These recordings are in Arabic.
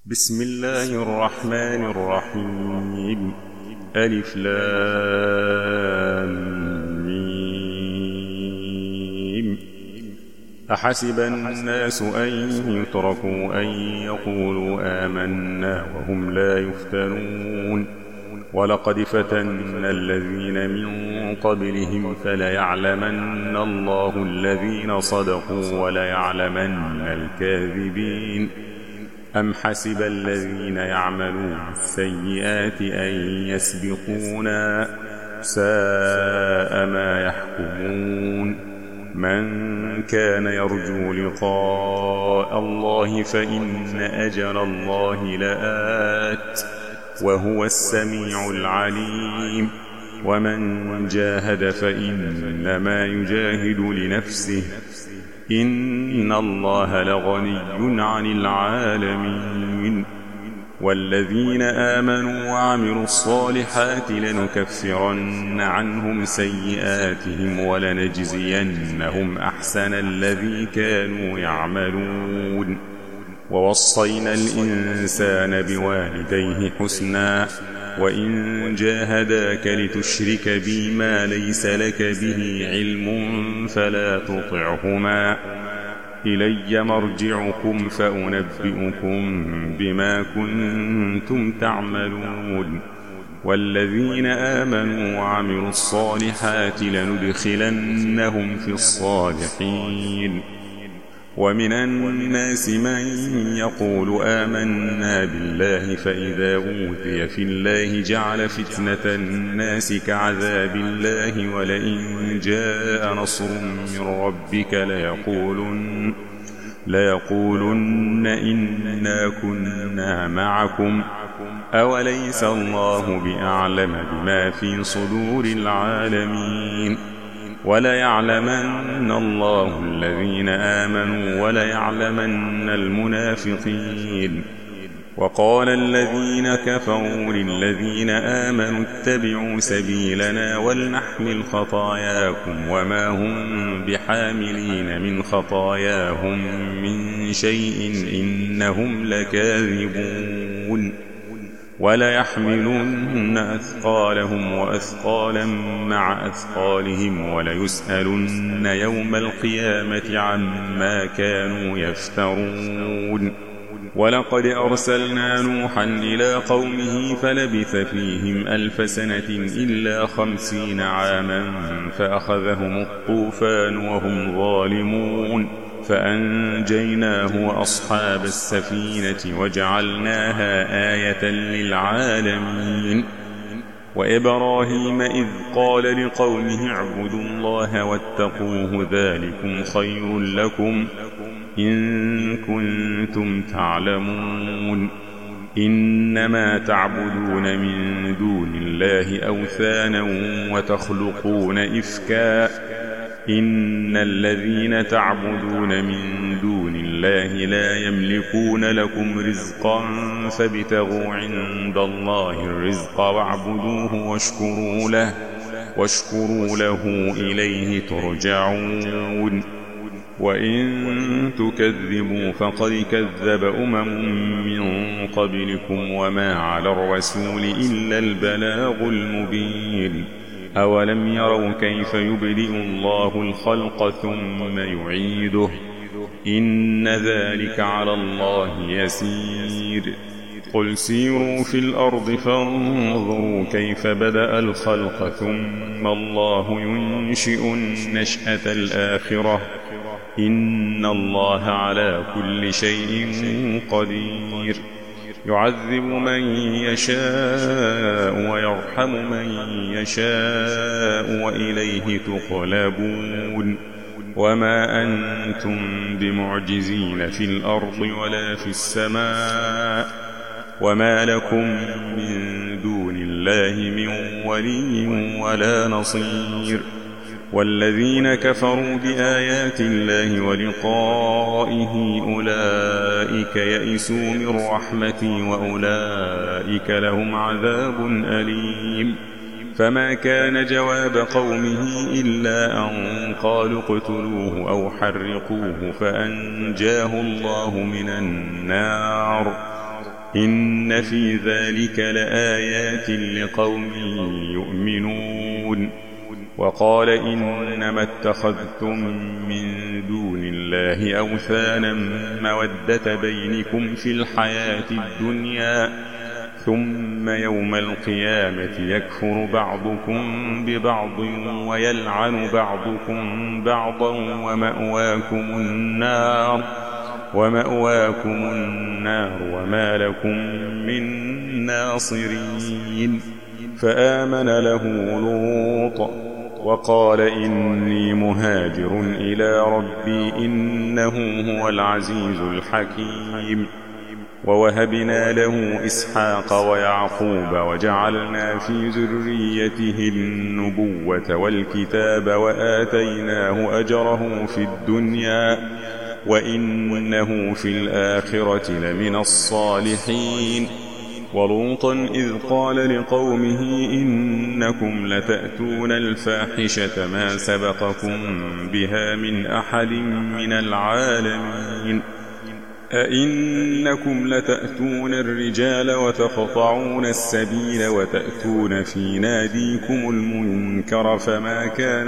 بسم الله الرحمن الرحيم. ألف لام ميم. أحسب الناس أن يتركوا أن يقولوا آمنا وهم لا يفتنون. ولقد فتنا الذين من قبلهم فليعلمن الله الذين صدقوا وليعلمن الكاذبين. أم حسب الذين يعملون السيئات أن يسبقونا ساء ما يحكمون. من كان يرجو لقاء الله فإن أجل الله لآت وهو السميع العليم. ومن جاهد فإنما يجاهد لنفسه إن الله لغني عن العالمين. والذين آمنوا وعملوا الصالحات لنكفرن عنهم سيئاتهم ولنجزينهم أحسن الذي كانوا يعملون. ووصينا الإنسان بوالديه حسنا وإن جاهداك لتشرك بي ما ليس لك به علم فلا تطعهما. إلي مرجعكم فأنبئكم بما كنتم تعملون. والذين آمنوا وعملوا الصالحات لندخلنهم في الصالحين. ومن الناس من يقول آمنا بالله فإذا أوذي في الله جعل فتنة الناس كعذاب الله ولئن جاء نصر من ربك ليقولن إنا كنا معكم أوليس الله بأعلم بما في صدور العالمين. وليعلمن الله الذين آمنوا وليعلمن المنافقين. وقال الذين كفروا للذين آمنوا اتبعوا سبيلنا ولنحمل خطاياكم وما هم بحاملين من خطاياهم من شيء إنهم لكاذبون. وليحملن أثقالهم وأثقالا مع أثقالهم وليسألن يوم القيامة عما كانوا يفترون. ولقد أرسلنا نوحا إلى قومه فلبث فيهم 1000 سنة إلا 50 عاما فأخذهم الطوفان وهم ظالمون فأنجيناه وأصحاب السفينة وجعلناها آية للعالمين. وإبراهيم إذ قال لقومه اعبدوا الله واتقوه ذلكم خير لكم إن كنتم تعلمون. إنما تعبدون من دون الله أوثانا وتخلقون إفكا إن الذين تعبدون من دون الله لا يملكون لكم رزقا فابتغوا عند الله الرزق واعبدوه واشكروا له إليه ترجعون. وإن تكذبوا فقد كذب من قبلكم وما على الرسول إلا البلاغ المبين. أولم يروا كيف يبدئ الله الخلق ثم يعيده إن ذلك على الله يسير. قل سيروا في الأرض فانظروا كيف بدأ الخلق ثم الله ينشئ النشأة الآخرة إن الله على كل شيء قدير. يعذب من يشاء ويرحم من يشاء وإليه تقلبون. وما أنتم بمعجزين في الأرض ولا في السماء وما لكم من دون الله من ولي ولا نصير. والذين كفروا بآيات الله ولقائه أولئك يئسوا من رحمتي وأولئك لهم عذاب أليم. فما كان جواب قومه إلا أن قالوا اقتلوه أو حرقوه فأنجاه الله من النار إن في ذلك لآيات لقوم يؤمنون. وقال إنما اتخذتم من دون الله أوثانا مودة بينكم في الحياة الدنيا ثم يوم القيامة يكفر بعضكم ببعض ويلعن بعضكم بعضا ومأواكم النار وما لكم من ناصرين. فآمن له لوط وقال إني مهاجر إلى ربي إنه هو العزيز الحكيم. ووهبنا له إسحاق ويعقوب وجعلنا في ذريته النبوة والكتاب وآتيناه أجره في الدنيا وإنه في الآخرة لمن الصالحين. ولوطا إذ قال لقومه إنكم لتأتون الفاحشة ما سبقكم بها من أحد من العالمين. أئنكم لتأتون الرجال وتقطعون السبيل وتأتون في ناديكم المنكر فما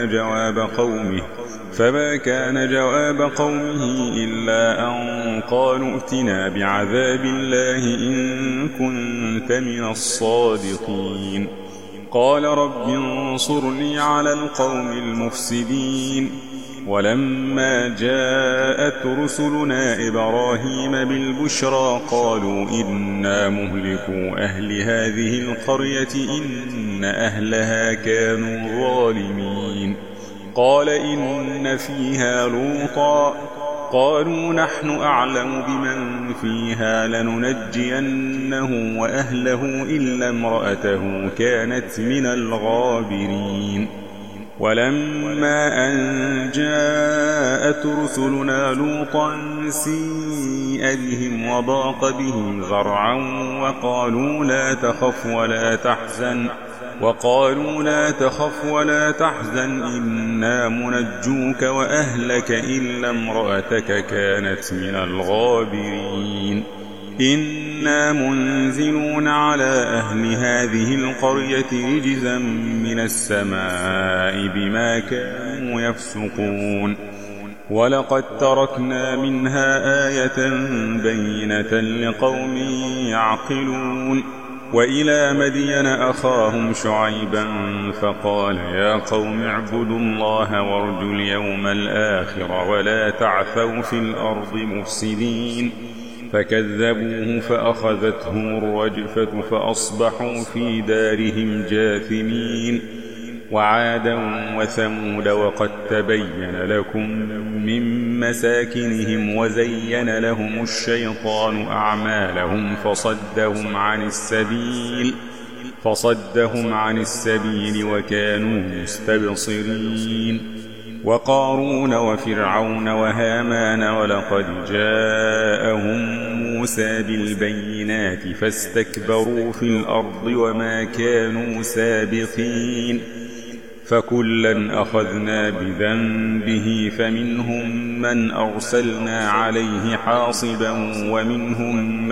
كان جواب قومه إلا أن قالوا ائتنا بعذاب الله إن كنت من الصادقين. قال رب انصرني على القوم المفسدين. ولما جاءت رسلنا إبراهيم بالبشرى قالوا إنا مهلكو أهل هذه القرية إن أهلها كانوا ظالمين. قال إن فيها لوطا قالوا نحن أعلم بمن فيها لننجينه وأهله إلا امرأته كانت من الغابرين. ولما أن جاءت رسلنا لوطا سيء بهم وضاق بهم ذرعا وقالوا لا تخف ولا تحزن إنا منجوك وأهلك إلا امرأتك كانت من الغابرين. إنا منزلون على أهل هذه القرية رجزا من السماء بما كانوا يفسقون. ولقد تركنا منها آية بينة لقوم يعقلون. وإلى مدين أخاهم شعيبا فقال يا قوم اعبدوا الله وارجوا اليوم الآخر ولا تعثوا في الأرض مفسدين. فكذبوه فأخذتهم الرجفة فأصبحوا في دارهم جاثمين. وعادا وثمود وقد تبين لكم من مساكنهم وزين لهم الشيطان أعمالهم فصدهم عن السبيل وكانوا مستبصرين. وقارون وفرعون وهامان ولقد جاءهم موسى بالبينات فاستكبروا في الأرض وما كانوا سابقين. فكلا أخذنا بذنبه فمنهم من أرسلنا عليه حاصبا ومنهم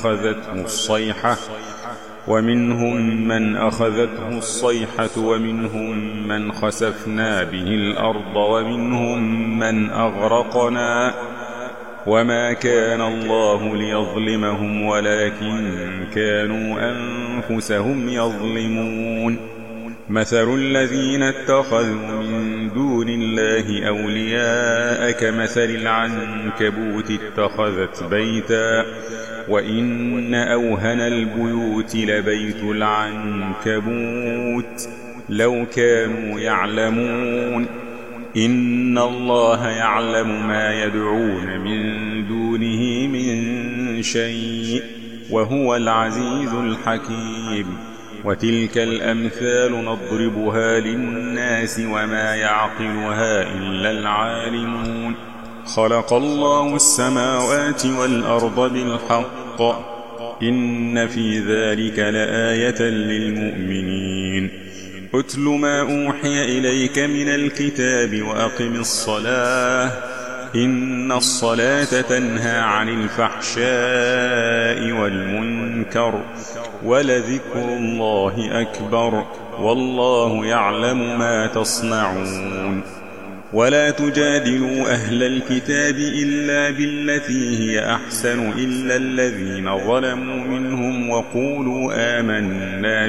من أخذته الصيحة ومنهم من خسفنا به الأرض ومنهم من أغرقنا. وما كان الله ليظلمهم ولكن كانوا أنفسهم يظلمون. مثل الذين اتخذوا من دون الله أولياء كمثل العنكبوت اتخذت بيتا وإن أوهن البيوت لبيت العنكبوت لو كانوا يعلمون. إن الله يعلم ما يدعون من دونه من شيء وهو العزيز الحكيم. وتلك الأمثال نضربها للناس وما يعقلها إلا العالمون. خلق الله السماوات والأرض بالحق إن في ذلك لآية للمؤمنين. أتل ما أوحي إليك من الكتاب وأقم الصلاة إن الصلاة تنهى عن الفحشاء والمنكر، ولذكر الله أكبر، والله يعلم ما تصنعون. ولا تجادلوا أهل الكتاب إلا بالتي هي أحسن إلا الذين ظلموا منهم وقولوا آمنا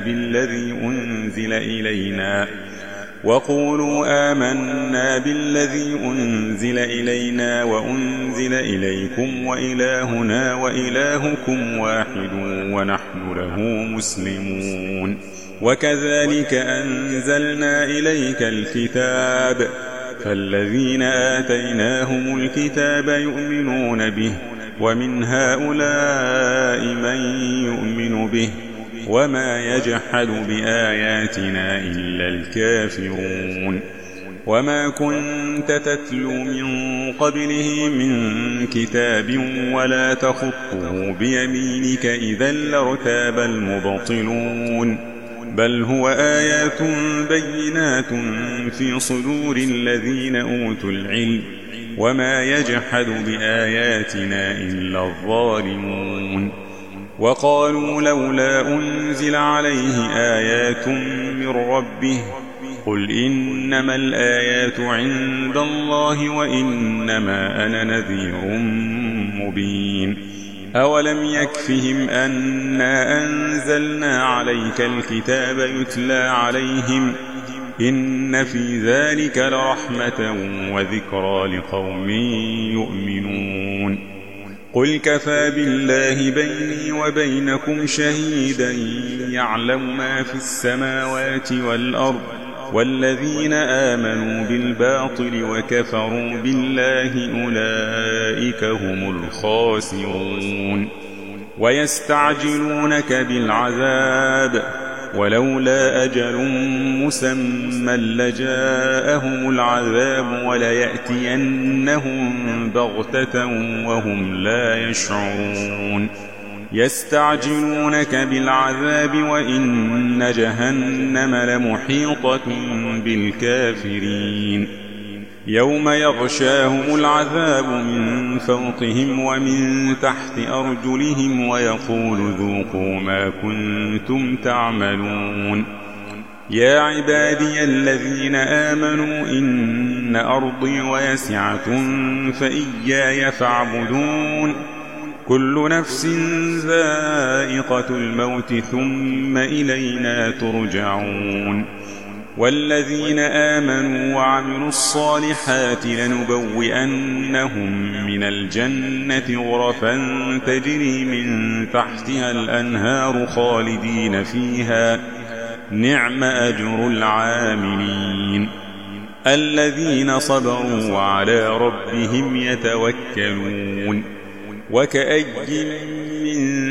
بالذي أنزل إلينا وأنزل إليكم وإلهنا وإلهكم واحد ونحن له مسلمون. وكذلك أنزلنا إليك الكتاب، فالذين آتيناهم الكتاب يؤمنون به، ومن هؤلاء من يؤمن به، وما يجحد بآياتنا إلا الكافرون. وما كنت تتلو من قبله من كتاب ولا تخطه بيمينك إذا لارتاب المبطلون، بل هو آيات بينات في صدور الذين أوتوا العلم، وما يجحد بآياتنا إلا الظالمون. وقالوا لولا أنزل عليه آيات من ربه، قل إنما الآيات عند الله وإنما أنا نذير مبين. أولم يكفهم أنا أنزلنا عليك الكتاب يتلى عليهم، إن في ذلك لرحمة وذكرى لقوم يؤمنون. قل كفى بالله بيني وبينكم شهيدا يعلم ما في السماوات والأرض، والذين آمنوا بالباطل وكفروا بالله أولئك هم الخاسرون. ويستعجلونك بالعذاب، ولولا أجل مسمى لجاءهم العذاب وليأتينهم بغتة وهم لا يشعرون. يستعجلونك بالعذاب وإن جهنم لمحيطة بالكافرين. يوم يغشاهم العذاب من فوقهم ومن تحت أرجلهم ويقول ذوقوا ما كنتم تعملون. يا عبادي الذين آمنوا إن أرضي واسعة فإياي فاعبدون. كل نفس ذائقة الموت ثم إلينا ترجعون. والذين آمنوا وعملوا الصالحات لنبوئنهم من الجنة غرفا تجري من تحتها الأنهار خالدين فيها، نعم أجر العاملين. الذين صبروا وعلى ربهم يتوكلون. وكأي من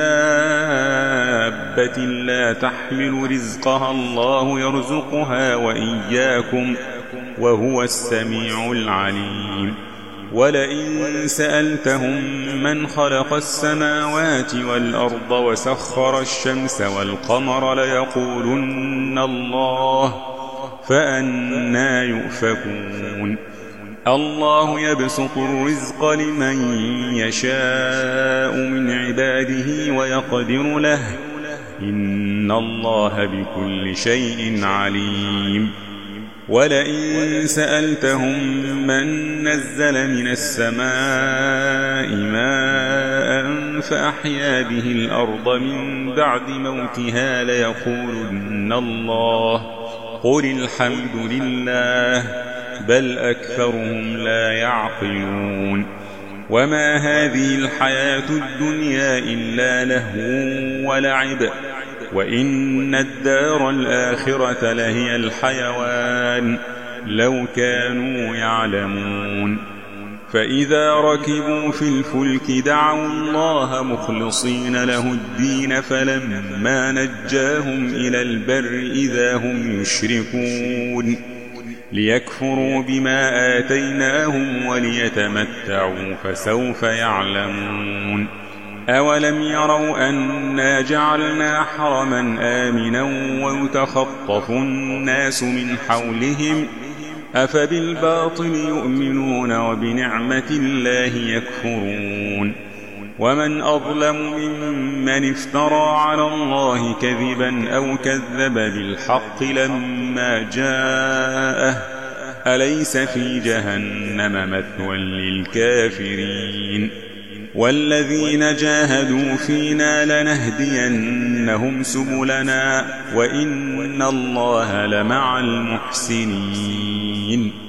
دابة لا تحمل رزقها الله يرزقها وإياكم، وهو السميع العليم. ولئن سألتهم من خلق السماوات والأرض وسخر الشمس والقمر ليقولن الله، فأنى يؤفكون. الله يبسط الرزق لمن يشاء من عباده ويقدر له، إن الله بكل شيء عليم. ولئن سألتهم من نزل من السماء ماء فأحيا به الأرض من بعد موتها ليقولن الله، قل الحمد لله، بل أكثرهم لا يعقلون. وما هذه الحياة الدنيا إلا لهو ولعب، وإن الدار الآخرة لهي الحيوان لو كانوا يعلمون. فإذا ركبوا في الفلك دعوا الله مخلصين له الدين، فلما نجاهم إلى البر إذا هم يشركون، ليكفروا بما آتيناهم وليتمتعوا فسوف يعلمون. أولم يروا أنا جعلنا حرما آمنا ويتخطف الناس من حولهم، أفبالباطل يؤمنون وبنعمة الله يكفرون. ومن أظلم ممن افترى على الله كذبا أو كذب بالحق لما جاءه أليس في جهنم مثوى للكافرين والذين جاهدوا فينا لنهدينهم سبلنا وإن الله لمع المحسنين